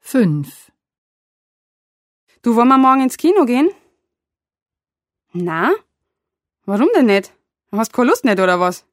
5. Du, wollen wir morgen ins Kino gehen? Na? Warum denn nicht? Hast keine Lust nicht, oder was?